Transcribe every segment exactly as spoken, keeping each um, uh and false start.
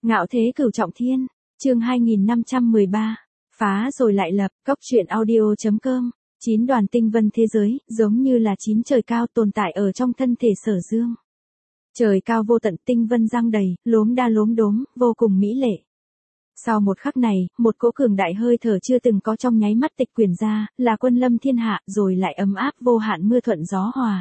Ngạo thế cửu trọng thiên, chương hai nghìn năm trăm mười ba, phá rồi lại lập, cốc truyện audio.com, chín đoàn tinh vân thế giới, giống như là chín trời cao tồn tại ở trong thân thể Sở Dương. Trời cao vô tận tinh vân giăng đầy, lốm đa lốm đốm, vô cùng mỹ lệ. Sau một khắc này, một cỗ cường đại hơi thở chưa từng có trong nháy mắt tịch quyển ra, là quân lâm thiên hạ, rồi lại ấm áp vô hạn mưa thuận gió hòa.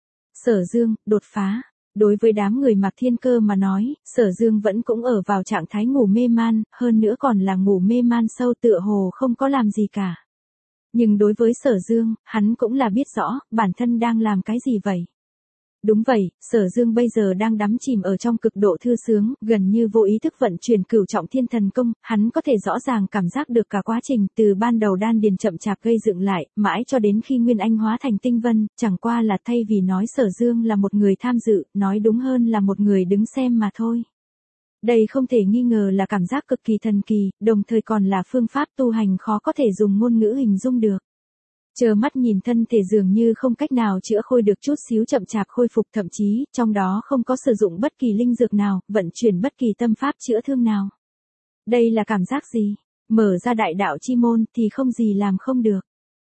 Sở Dương, đột phá. Đối với đám người Mạc Thiên Cơ mà nói, Sở Dương vẫn cũng ở vào trạng thái ngủ mê man, hơn nữa còn là ngủ mê man sâu tựa hồ không có làm gì cả. Nhưng đối với Sở Dương, hắn cũng là biết rõ, bản thân đang làm cái gì vậy. Đúng vậy, Sở Dương bây giờ đang đắm chìm ở trong cực độ thư sướng, gần như vô ý thức vận chuyển cửu trọng thiên thần công, hắn có thể rõ ràng cảm giác được cả quá trình từ ban đầu đan điền chậm chạp gây dựng lại, mãi cho đến khi Nguyên Anh hóa thành tinh vân, chẳng qua là thay vì nói Sở Dương là một người tham dự, nói đúng hơn là một người đứng xem mà thôi. Đây không thể nghi ngờ là cảm giác cực kỳ thần kỳ, đồng thời còn là phương pháp tu hành khó có thể dùng ngôn ngữ hình dung được. Chờ mắt nhìn thân thể dường như không cách nào chữa khôi được chút xíu chậm chạp khôi phục, thậm chí, trong đó không có sử dụng bất kỳ linh dược nào, vận chuyển bất kỳ tâm pháp chữa thương nào. Đây là cảm giác gì? Mở ra đại đạo chi môn thì không gì làm không được.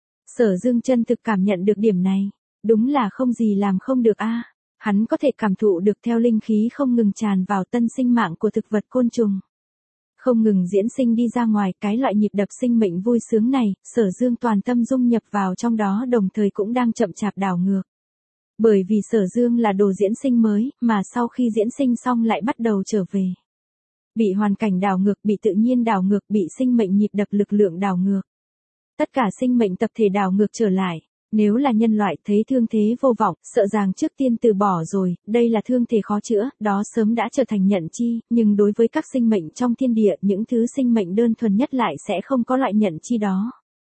Sở Dương chân thực cảm nhận được điểm này. Đúng là không gì làm không được a. Hắn có thể cảm thụ được theo linh khí không ngừng tràn vào tân sinh mạng của thực vật côn trùng. Không ngừng diễn sinh đi ra ngoài, cái loại nhịp đập sinh mệnh vui sướng này, Sở Dương toàn tâm dung nhập vào trong đó, đồng thời cũng đang chậm chạp đảo ngược. Bởi vì Sở Dương là đồ diễn sinh mới, mà sau khi diễn sinh xong lại bắt đầu trở về. Bị hoàn cảnh đảo ngược, bị tự nhiên đảo ngược, bị sinh mệnh nhịp đập lực lượng đảo ngược. Tất cả sinh mệnh tập thể đảo ngược trở lại. Nếu là nhân loại thấy thương thế vô vọng, sợ rằng trước tiên từ bỏ rồi, đây là thương thể khó chữa, đó sớm đã trở thành nhận chi, nhưng đối với các sinh mệnh trong thiên địa, những thứ sinh mệnh đơn thuần nhất lại sẽ không có loại nhận chi đó.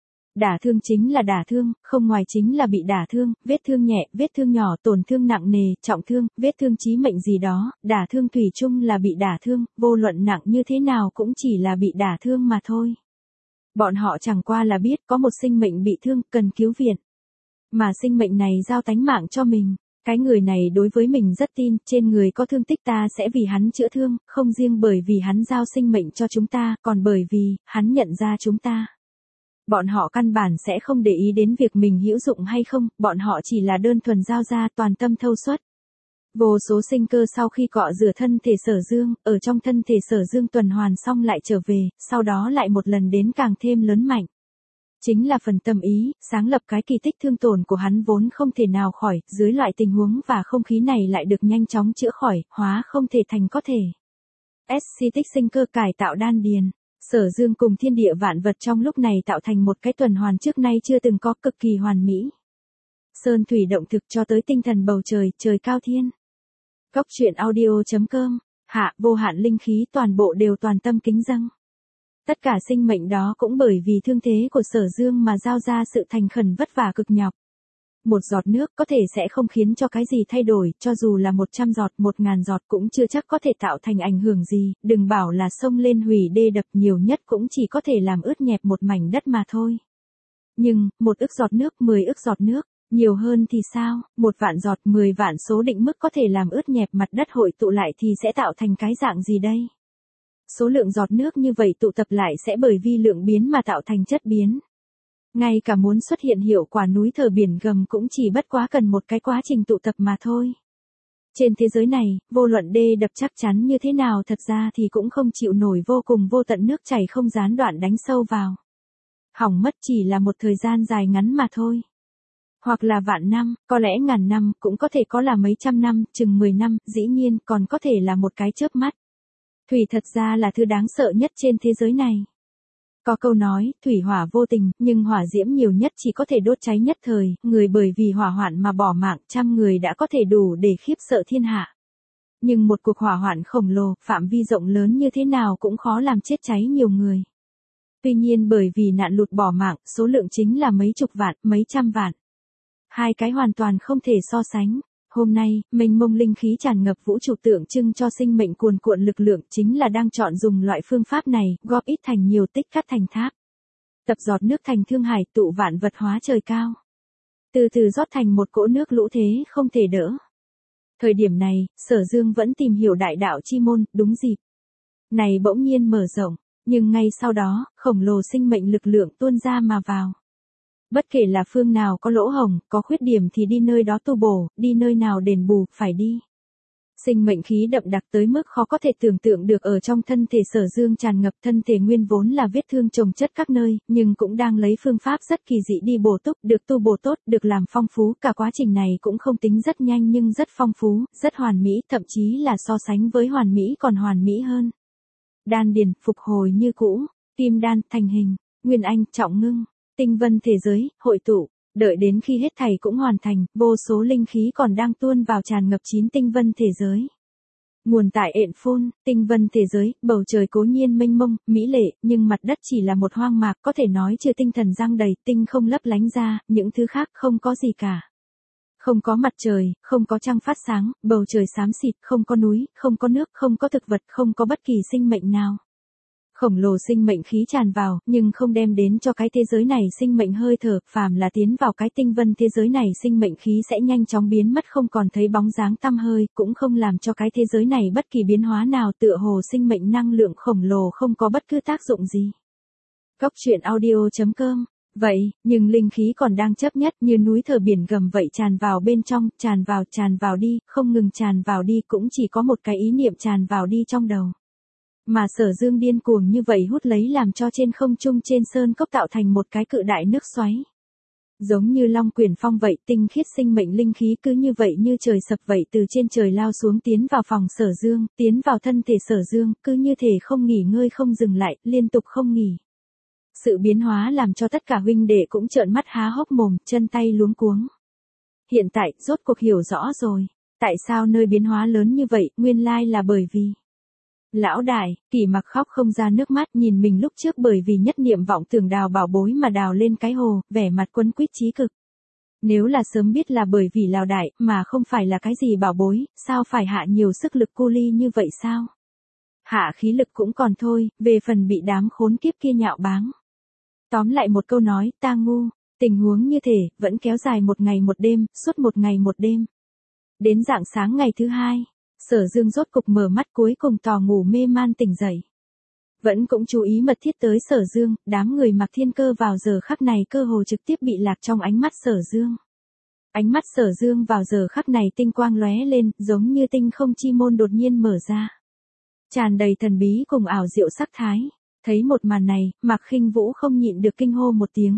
Đả thương chính là đả thương, không ngoài chính là bị đả thương, vết thương nhẹ, vết thương nhỏ, tổn thương nặng nề, trọng thương, vết thương chí mệnh gì đó, đả thương thủy chung là bị đả thương, vô luận nặng như thế nào cũng chỉ là bị đả thương mà thôi. Bọn họ chẳng qua là biết có một sinh mệnh bị thương, cần cứu viện. Mà sinh mệnh này giao tánh mạng cho mình, cái người này đối với mình rất tin, trên người có thương tích ta sẽ vì hắn chữa thương, không riêng bởi vì hắn giao sinh mệnh cho chúng ta, còn bởi vì, hắn nhận ra chúng ta. Bọn họ căn bản sẽ không để ý đến việc mình hữu dụng hay không, bọn họ chỉ là đơn thuần giao ra toàn tâm thâu suất. Vô số sinh cơ sau khi cọ rửa thân thể Sở Dương, ở trong thân thể Sở Dương tuần hoàn xong lại trở về, sau đó lại một lần đến càng thêm lớn mạnh. Chính là phần tâm ý, sáng lập cái kỳ tích thương tổn của hắn vốn không thể nào khỏi, dưới loại tình huống và không khí này lại được nhanh chóng chữa khỏi, hóa không thể thành có thể. ét xê tích sinh cơ cải tạo đan điền. Sở Dương cùng thiên địa vạn vật trong lúc này tạo thành một cái tuần hoàn trước nay chưa từng có, cực kỳ hoàn mỹ. Sơn thủy động thực cho tới tinh thần bầu trời, trời cao thiên. Cốc truyện audio.com, hạ vô hạn linh khí toàn bộ đều toàn tâm kính dâng. Tất cả sinh mệnh đó cũng bởi vì thương thế của Sở Dương mà giao ra sự thành khẩn vất vả cực nhọc. Một giọt nước có thể sẽ không khiến cho cái gì thay đổi, cho dù là một trăm giọt, một ngàn giọt cũng chưa chắc có thể tạo thành ảnh hưởng gì, đừng bảo là sông lên hủy đê đập, nhiều nhất cũng chỉ có thể làm ướt nhẹp một mảnh đất mà thôi. Nhưng, một ức giọt nước, mười ức giọt nước, nhiều hơn thì sao, một vạn giọt, mười vạn số định mức có thể làm ướt nhẹp mặt đất hội tụ lại thì sẽ tạo thành cái dạng gì đây? Số lượng giọt nước như vậy tụ tập lại sẽ bởi vi lượng biến mà tạo thành chất biến. Ngay cả muốn xuất hiện hiệu quả núi thờ biển gầm cũng chỉ bất quá cần một cái quá trình tụ tập mà thôi. Trên thế giới này, vô luận đê đập chắc chắn như thế nào thật ra thì cũng không chịu nổi vô cùng vô tận nước chảy không gián đoạn đánh sâu vào. Hỏng mất chỉ là một thời gian dài ngắn mà thôi. Hoặc là vạn năm, có lẽ ngàn năm, cũng có thể có là mấy trăm năm, chừng mười năm, dĩ nhiên còn có thể là một cái chớp mắt. Thủy thật ra là thứ đáng sợ nhất trên thế giới này. Có câu nói, thủy hỏa vô tình, nhưng hỏa diễm nhiều nhất chỉ có thể đốt cháy nhất thời, người bởi vì hỏa hoạn mà bỏ mạng, trăm người đã có thể đủ để khiếp sợ thiên hạ. Nhưng một cuộc hỏa hoạn khổng lồ, phạm vi rộng lớn như thế nào cũng khó làm chết cháy nhiều người. Tuy nhiên bởi vì nạn lụt bỏ mạng, số lượng chính là mấy chục vạn, mấy trăm vạn. Hai cái hoàn toàn không thể so sánh. Hôm nay, mênh mông linh khí tràn ngập vũ trụ tượng trưng cho sinh mệnh cuồn cuộn lực lượng chính là đang chọn dùng loại phương pháp này, góp ít thành nhiều tích cắt thành tháp. Tập giọt nước thành thương hải tụ vạn vật hóa trời cao. Từ từ rót thành một cỗ nước lũ thế không thể đỡ. Thời điểm này, Sở Dương vẫn tìm hiểu đại đạo chi môn, đúng dịp. này bỗng nhiên mở rộng, nhưng ngay sau đó, khổng lồ sinh mệnh lực lượng tuôn ra mà vào. Bất kể là phương nào có lỗ hổng, có khuyết điểm thì đi nơi đó tu bổ, đi nơi nào đền bù, phải đi. Sinh mệnh khí đậm đặc tới mức khó có thể tưởng tượng được ở trong thân thể Sở Dương tràn ngập, thân thể nguyên vốn là vết thương chồng chất các nơi, nhưng cũng đang lấy phương pháp rất kỳ dị đi bổ túc, được tu bổ tốt, được làm phong phú, cả quá trình này cũng không tính rất nhanh nhưng rất phong phú, rất hoàn mỹ, thậm chí là so sánh với hoàn mỹ còn hoàn mỹ hơn. Đan điền, phục hồi như cũ, kim đan, thành hình, nguyên anh, trọng ngưng, tinh vân thế giới, hội tụ. Đợi đến khi hết thảy cũng hoàn thành, vô số linh khí còn đang tuôn vào tràn ngập chín tinh vân thế giới. Nguồn tại ện phun, tinh vân thế giới, bầu trời cố nhiên mênh mông, mỹ lệ, nhưng mặt đất chỉ là một hoang mạc, có thể nói chưa tinh thần giăng đầy, tinh không lấp lánh ra, những thứ khác không có gì cả. Không có mặt trời, không có trăng phát sáng, bầu trời xám xịt, không có núi, không có nước, không có thực vật, không có bất kỳ sinh mệnh nào. Khổng lồ sinh mệnh khí tràn vào, nhưng không đem đến cho cái thế giới này sinh mệnh hơi thở, phàm là tiến vào cái tinh vân thế giới này sinh mệnh khí sẽ nhanh chóng biến mất không còn thấy bóng dáng tăm hơi, cũng không làm cho cái thế giới này bất kỳ biến hóa nào, tựa hồ sinh mệnh năng lượng khổng lồ không có bất cứ tác dụng gì. Cốc truyện audio chấm com. Vậy, nhưng linh khí còn đang chấp nhất như núi thở biển gầm vậy tràn vào bên trong, tràn vào, tràn vào đi, không ngừng tràn vào đi, cũng chỉ có một cái ý niệm tràn vào đi trong đầu. Mà Sở Dương điên cuồng như vậy hút lấy làm cho trên không trung trên sơn cốc tạo thành một cái cự đại nước xoáy. Giống như long quyển phong vậy, tinh khiết sinh mệnh linh khí cứ như vậy như trời sập vậy từ trên trời lao xuống tiến vào phòng Sở Dương, tiến vào thân thể Sở Dương, cứ như thể không nghỉ ngơi không dừng lại, liên tục không nghỉ. Sự biến hóa làm cho tất cả huynh đệ cũng trợn mắt há hốc mồm, chân tay luống cuống. Hiện tại, rốt cuộc hiểu rõ rồi. Tại sao nơi biến hóa lớn như vậy, nguyên lai là bởi vì... Lão đại, Kỳ Mặc khóc không ra nước mắt nhìn mình lúc trước bởi vì nhất niệm vọng tưởng đào bảo bối mà đào lên cái hồ, vẻ mặt quấn quýt chí cực. Nếu là sớm biết là bởi vì Lão đại, mà không phải là cái gì bảo bối, sao phải hạ nhiều sức lực cu ly như vậy sao? Hạ khí lực cũng còn thôi, về phần bị đám khốn kiếp kia nhạo báng. Tóm lại một câu nói, ta ngu, tình huống như thể, vẫn kéo dài một ngày một đêm, suốt một ngày một đêm. Đến rạng sáng ngày thứ hai. Sở Dương rốt cục mở mắt cuối cùng tò ngủ mê man tỉnh dậy. Vẫn cũng chú ý mật thiết tới Sở Dương, đám người Mạc Thiên Cơ vào giờ khắc này cơ hồ trực tiếp bị lạc trong ánh mắt Sở Dương. Ánh mắt Sở Dương vào giờ khắc này tinh quang lóe lên, giống như tinh không chi môn đột nhiên mở ra. Tràn đầy thần bí cùng ảo diệu sắc thái. Thấy một màn này, Mạc Khinh Vũ không nhịn được kinh hô một tiếng.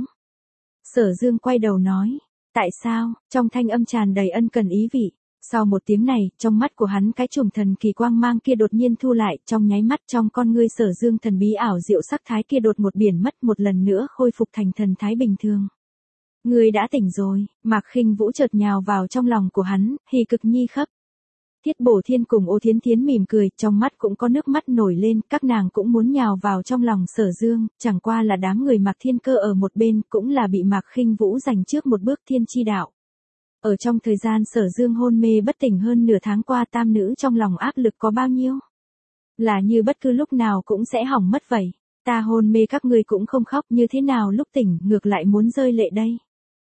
Sở Dương quay đầu nói, tại sao, trong thanh âm tràn đầy ân cần ý vị. Sau một tiếng này, trong mắt của hắn cái chùm thần kỳ quang mang kia đột nhiên thu lại, trong nháy mắt trong con ngươi Sở Dương thần bí ảo diệu sắc thái kia đột một biển mất một lần nữa khôi phục thành thần thái bình thường. Ngươi đã tỉnh rồi, Mạc Khinh Vũ chợt nhào vào trong lòng của hắn, hỉ cực nhi khấp. Thiết Bổ Thiên cùng Ô Thiến Thiến mỉm cười, trong mắt cũng có nước mắt nổi lên, các nàng cũng muốn nhào vào trong lòng Sở Dương, chẳng qua là đám người Mạc Thiên Cơ ở một bên, cũng là bị Mạc Khinh Vũ giành trước một bước thiên chi đạo. Ở trong thời gian Sở Dương hôn mê bất tỉnh hơn nửa tháng qua tam nữ trong lòng áp lực có bao nhiêu? Là như bất cứ lúc nào cũng sẽ hỏng mất vậy. Ta hôn mê các ngươi cũng không khóc như thế nào lúc tỉnh ngược lại muốn rơi lệ đây.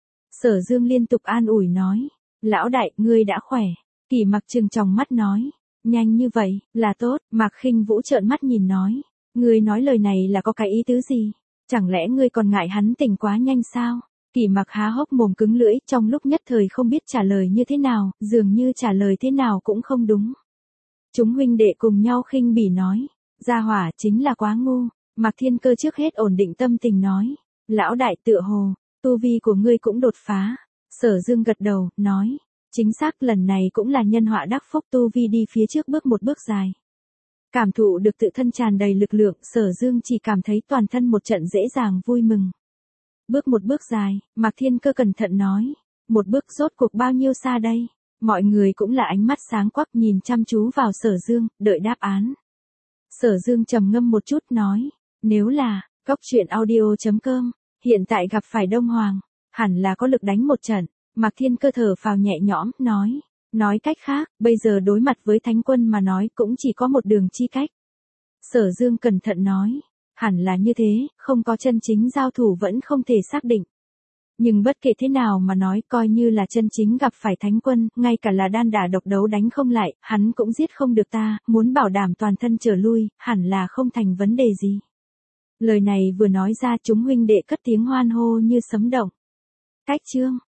Sở Dương liên tục an ủi nói. Lão đại, ngươi đã khỏe. Kỳ Mặc trừng tròng mắt nói. Nhanh như vậy, là tốt. Mạc Khinh Vũ trợn mắt nhìn nói. Ngươi nói lời này là có cái ý tứ gì? Chẳng lẽ ngươi còn ngại hắn tỉnh quá nhanh sao? Kỳ Mặc há hốc mồm cứng lưỡi, trong lúc nhất thời không biết trả lời như thế nào, dường như trả lời thế nào cũng không đúng. Chúng huynh đệ cùng nhau khinh bỉ nói, gia hỏa chính là quá ngu. Mạc Thiên Cơ trước hết ổn định tâm tình nói, lão đại tựa hồ, tu vi của ngươi cũng đột phá. Sở Dương gật đầu, nói, chính xác lần này cũng là nhân họa đắc phúc, tu vi đi phía trước bước một bước dài. Cảm thụ được tự thân tràn đầy lực lượng, Sở Dương chỉ cảm thấy toàn thân một trận dễ dàng vui mừng. Bước một bước dài, Mạc Thiên Cơ cẩn thận nói. Một bước rốt cuộc bao nhiêu xa đây? Mọi người cũng là ánh mắt sáng quắc nhìn chăm chú vào Sở Dương, đợi đáp án. Sở Dương trầm ngâm một chút nói. Nếu là, cốc truyện audio chấm com, hiện tại gặp phải Đông Hoàng, hẳn là có lực đánh một trận. Mạc Thiên Cơ thở phào nhẹ nhõm, nói. Nói cách khác, bây giờ đối mặt với Thánh Quân mà nói cũng chỉ có một đường chi cách. Sở Dương cẩn thận nói. Hẳn là như thế, không có chân chính giao thủ vẫn không thể xác định. Nhưng bất kể thế nào mà nói, coi như là chân chính gặp phải thánh quân, ngay cả là đan đả độc đấu đánh không lại, hắn cũng giết không được ta, muốn bảo đảm toàn thân trở lui, hẳn là không thành vấn đề gì. Lời này vừa nói ra, chúng huynh đệ cất tiếng hoan hô như sấm động. Cách chương